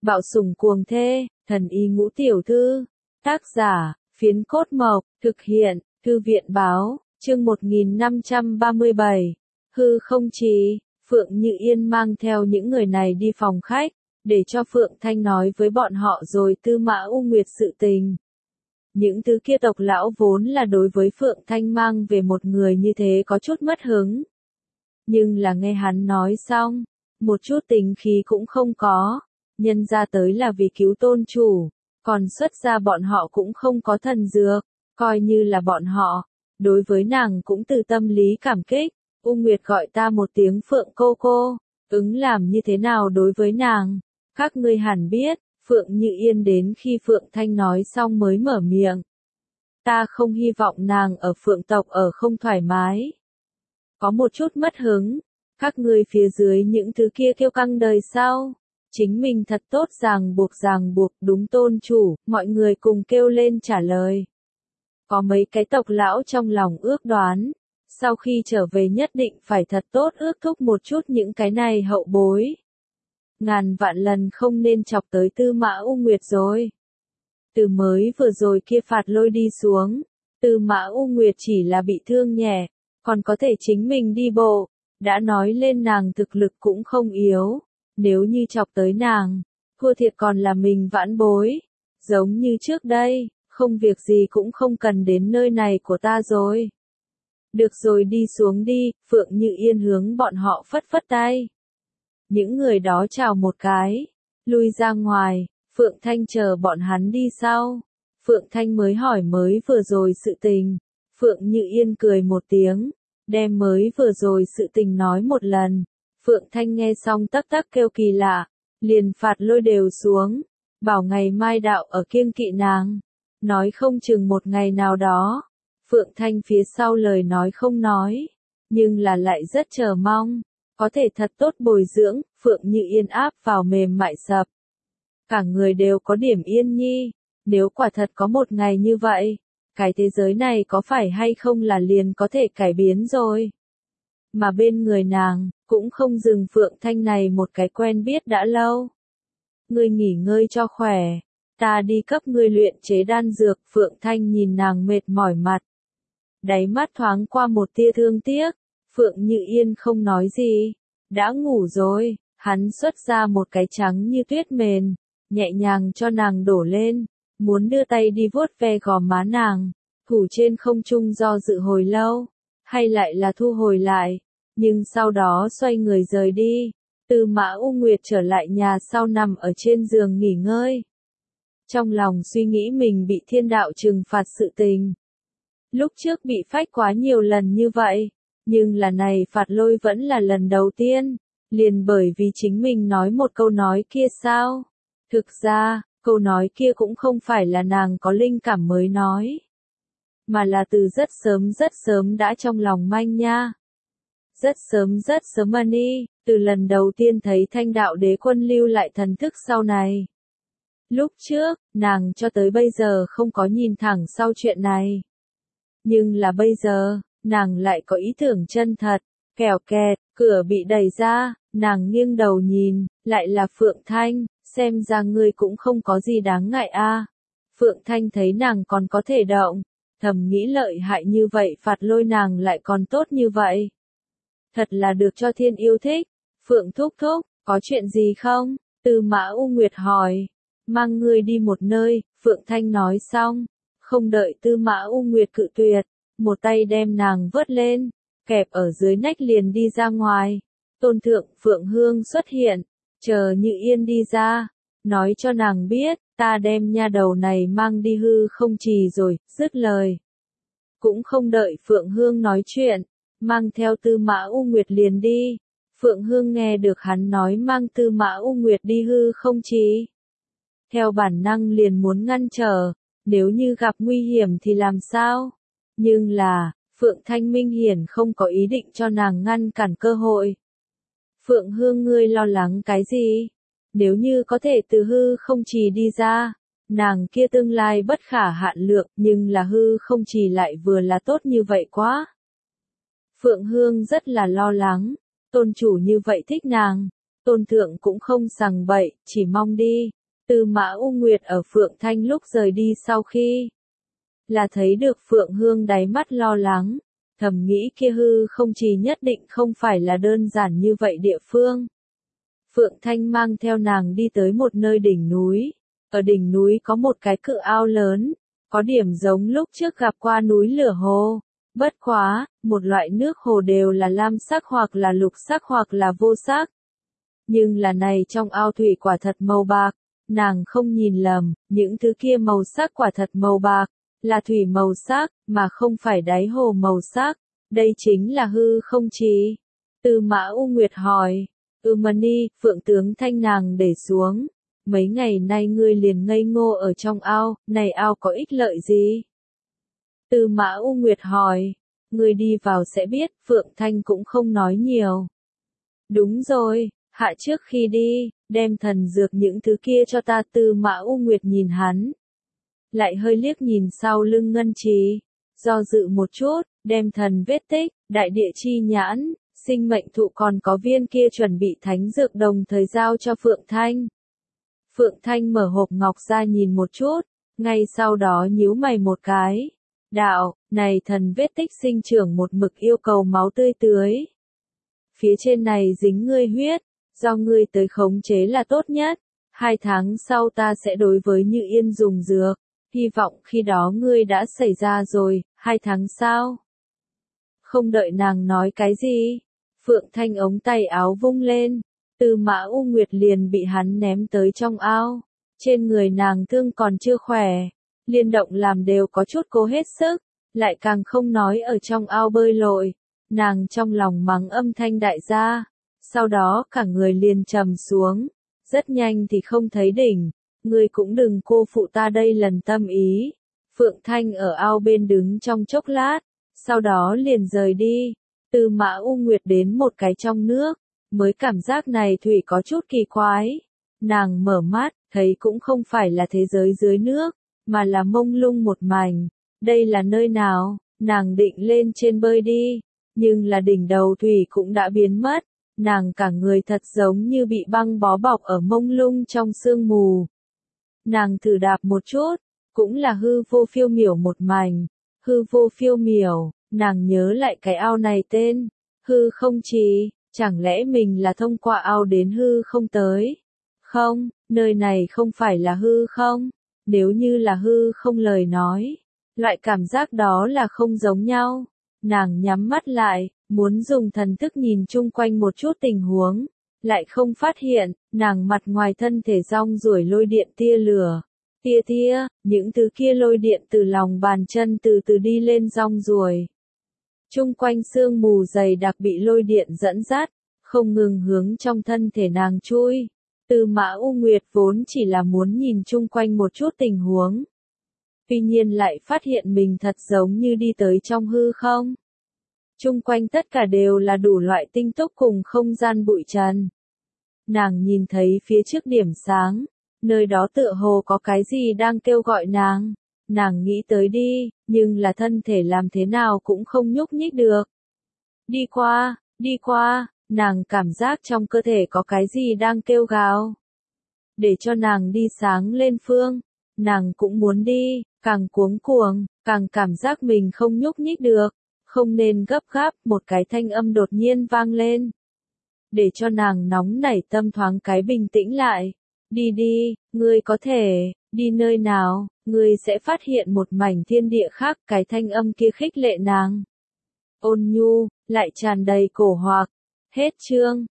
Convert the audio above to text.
Bạo sủng cuồng thê, thần y ngũ tiểu thư. Tác giả, Phiến Cốt Mộc, thực hiện, Thư viện báo, chương 1537. Hư không trì, Phượng Như Yên mang theo những người này đi phòng khách, để cho Phượng Thanh nói với bọn họ rồi Tư Mã U Nguyệt sự tình. Những thứ kia tộc lão vốn là đối với Phượng Thanh mang về một người như thế có chút mất hứng. Nhưng là nghe hắn nói xong, một chút tình khí cũng không có, nhân ra tới là vì cứu tôn chủ, còn xuất ra bọn họ cũng không có thần dược, coi như là bọn họ, đối với nàng cũng từ tâm lý cảm kích. U Nguyệt gọi ta một tiếng Phượng cô, ứng làm như thế nào đối với nàng, các ngươi hẳn biết. Phượng Như Yên đến khi Phượng Thanh nói xong mới mở miệng. Ta không hy vọng nàng ở Phượng tộc ở không thoải mái. Có một chút mất hứng, các ngươi phía dưới những thứ kia kêu căng đời sau. Chính mình thật tốt ràng buộc đúng tôn chủ, mọi người cùng kêu lên trả lời. Có mấy cái tộc lão trong lòng ước đoán, sau khi trở về nhất định phải thật tốt ước thúc một chút những cái này hậu bối. Ngàn vạn lần không nên chọc tới Tư Mã U Nguyệt rồi. Từ mới vừa rồi kia phạt lôi đi xuống, Tư Mã U Nguyệt chỉ là bị thương nhẹ, còn có thể chính mình đi bộ, đã nói lên nàng thực lực cũng không yếu, nếu như chọc tới nàng, thua thiệt còn là mình vãn bối, giống như trước đây, không việc gì cũng không cần đến nơi này của ta rồi. Được rồi đi xuống đi, Phượng Như Yên hướng bọn họ phất phất tay. Những người đó chào một cái, lui ra ngoài, Phượng Thanh chờ bọn hắn đi sau. Phượng Thanh mới hỏi mới vừa rồi sự tình. Phượng Như Yên cười một tiếng, đem mới vừa rồi sự tình nói một lần. Phượng Thanh nghe xong tắc tắc kêu kỳ lạ, liền phạt lôi đều xuống, bảo ngày mai đạo ở kiêng kỵ nàng, nói không chừng một ngày nào đó. Phượng Thanh phía sau lời nói không nói, nhưng là lại rất chờ mong, có thể thật tốt bồi dưỡng. Phượng Như Yên áp vào mềm mại sập. Cả người đều có điểm yên nhi, nếu quả thật có một ngày như vậy, cái thế giới này có phải hay không là liền có thể cải biến rồi. Mà bên người nàng, cũng không dừng Phượng Thanh này một cái quen biết đã lâu. Ngươi nghỉ ngơi cho khỏe, ta đi cấp ngươi luyện chế đan dược. Phượng Thanh nhìn nàng mệt mỏi mặt, đáy mắt thoáng qua một tia thương tiếc. Phượng Như Yên không nói gì, đã ngủ rồi. Hắn xuất ra một cái trắng như tuyết mền, nhẹ nhàng cho nàng đổ lên, muốn đưa tay đi vuốt ve gò má nàng, thủ trên không trung do dự hồi lâu, hay lại là thu hồi lại, nhưng sau đó xoay người rời đi. Tư Mã U Nguyệt trở lại nhà sau nằm ở trên giường nghỉ ngơi. Trong lòng suy nghĩ mình bị thiên đạo trừng phạt sự tình. Lúc trước bị phách quá nhiều lần như vậy, nhưng là này phạt lôi vẫn là lần đầu tiên. Liền bởi vì chính mình nói một câu nói kia sao? Thực ra, câu nói kia cũng không phải là nàng có linh cảm mới nói, mà là từ rất sớm đã trong lòng manh nha. Rất sớm Mani, từ lần đầu tiên thấy Thanh Đạo Đế Quân lưu lại thần thức sau này. Lúc trước, nàng cho tới bây giờ không có nhìn thẳng sau chuyện này. Nhưng là bây giờ, nàng lại có ý tưởng chân thật. Kèo kẹt, cửa bị đẩy ra, nàng nghiêng đầu nhìn, lại là Phượng Thanh, xem ra ngươi cũng không có gì đáng ngại a. Phượng Thanh thấy nàng còn có thể động, thầm nghĩ lợi hại như vậy phạt lôi nàng lại còn tốt như vậy. Thật là được cho thiên yêu thích. Phượng thúc, có chuyện gì không? Tư Mã U Nguyệt hỏi. Mang ngươi đi một nơi. Phượng Thanh nói xong, không đợi Tư Mã U Nguyệt cự tuyệt, một tay đem nàng vớt lên, kẹp ở dưới nách liền đi ra ngoài. Tôn thượng Phượng Hương xuất hiện, chờ Như Yên đi ra, nói cho nàng biết, ta đem nha đầu này mang đi hư không trì rồi. Dứt lời, cũng không đợi Phượng Hương nói chuyện, mang theo Tư Mã U Nguyệt liền đi. Phượng Hương nghe được hắn nói mang Tư Mã U Nguyệt đi hư không trì, theo bản năng liền muốn ngăn trở, nếu như gặp nguy hiểm thì làm sao? Nhưng là, Phượng Thanh minh hiển không có ý định cho nàng ngăn cản cơ hội. Phượng Hương ngươi lo lắng cái gì? Nếu như có thể từ hư không trì đi ra, nàng kia tương lai bất khả hạn lượng, nhưng là hư không trì lại vừa là tốt như vậy quá. Phượng Hương rất là lo lắng, tôn chủ như vậy thích nàng, Tôn Thượng cũng không sằng bậy, chỉ mong đi. Tư Mã U Nguyệt ở Phượng Thanh lúc rời đi sau khi là thấy được Phượng Hương đáy mắt lo lắng, thầm nghĩ kia hư không chỉ nhất định không phải là đơn giản như vậy địa phương. Phượng Thanh mang theo nàng đi tới một nơi đỉnh núi, ở đỉnh núi có một cái cự ao lớn, có điểm giống lúc trước gặp qua núi lửa hồ. Bất quá, một loại nước hồ đều là lam sắc hoặc là lục sắc hoặc là vô sắc. Nhưng là này trong ao thủy quả thật màu bạc, nàng không nhìn lầm, những thứ kia màu sắc quả thật màu bạc, là thủy màu sắc, mà không phải đáy hồ màu sắc, đây chính là hư không chỉ. Tư Mã U Nguyệt hỏi, Mani, Phượng tướng Thanh nàng để xuống, mấy ngày nay ngươi liền ngây ngô ở trong ao, này ao có ích lợi gì? Tư Mã U Nguyệt hỏi, ngươi đi vào sẽ biết, Phượng Thanh cũng không nói nhiều. Đúng rồi, hạ trước khi đi, đem thần dược những thứ kia cho ta. Tư Mã U Nguyệt nhìn hắn, lại hơi liếc nhìn sau lưng Ngân Trì, do dự một chút, đem thần vết tích, đại địa chi nhãn, sinh mệnh thụ còn có viên kia chuẩn bị thánh dược đồng thời giao cho Phượng Thanh. Phượng Thanh mở hộp ngọc ra nhìn một chút, ngay sau đó nhíu mày một cái. Đạo, này thần vết tích sinh trưởng một mực yêu cầu máu tươi tưới. Phía trên này dính ngươi huyết, do ngươi tới khống chế là tốt nhất. 2 tháng sau ta sẽ đối với Như Yên dùng dược, hy vọng khi đó ngươi đã xảy ra rồi. 2 tháng sau. Không đợi nàng nói cái gì, Phượng Thanh ống tay áo vung lên, Tư Mã U Nguyệt liền bị hắn ném tới trong ao. Trên người nàng thương còn chưa khỏe, liên động làm đều có chút cố hết sức, lại càng không nói ở trong ao bơi lội. Nàng trong lòng mắng âm thanh đại gia, sau đó cả người liền trầm xuống, rất nhanh thì không thấy đỉnh. Ngươi cũng đừng cô phụ ta đây lần tâm ý. Phượng Thanh ở ao bên đứng trong chốc lát, sau đó liền rời đi. Tư Mã U Nguyệt đến một cái trong nước, mới cảm giác này thủy có chút kỳ quái. Nàng mở mắt, thấy cũng không phải là thế giới dưới nước, mà là mông lung một mảnh. Đây là nơi nào? Nàng định lên trên bơi đi, nhưng là đỉnh đầu thủy cũng đã biến mất. Nàng cả người thật giống như bị băng bó bọc ở mông lung trong sương mù. Nàng thử đạp một chút, cũng là hư vô phiêu miểu một mảnh. Hư vô phiêu miểu, nàng nhớ lại cái ao này tên, hư không trì, chẳng lẽ mình là thông qua ao đến hư không tới? Không, nơi này không phải là hư không, nếu như là hư không lời nói, loại cảm giác đó là không giống nhau. Nàng nhắm mắt lại, muốn dùng thần thức nhìn chung quanh một chút tình huống, lại không phát hiện, nàng mặt ngoài thân thể rong ruổi lôi điện tia lửa. Tia tia, những thứ kia lôi điện từ lòng bàn chân từ từ đi lên rong ruổi. Chung quanh sương mù dày đặc bị lôi điện dẫn dắt, không ngừng hướng trong thân thể nàng chui. Tư Mã U Nguyệt vốn chỉ là muốn nhìn chung quanh một chút tình huống. Tuy nhiên lại phát hiện mình thật giống như đi tới trong hư không. Chung quanh tất cả đều là đủ loại tinh túc cùng không gian bụi trần. Nàng nhìn thấy phía trước điểm sáng, nơi đó tựa hồ có cái gì đang kêu gọi nàng. Nàng nghĩ tới đi, nhưng là thân thể làm thế nào cũng không nhúc nhích được. Đi qua, nàng cảm giác trong cơ thể có cái gì đang kêu gào. Để cho nàng đi sáng lên phương, nàng cũng muốn đi, càng cuống cuồng, càng cảm giác mình không nhúc nhích được. Không nên gấp gáp, một cái thanh âm đột nhiên vang lên. Để cho nàng nóng nảy tâm thoáng cái bình tĩnh lại. Đi, ngươi có thể, đi nơi nào, ngươi sẽ phát hiện một mảnh thiên địa khác. Cái thanh âm kia khích lệ nàng. Ôn nhu, lại tràn đầy cổ hoặc. Hết chương.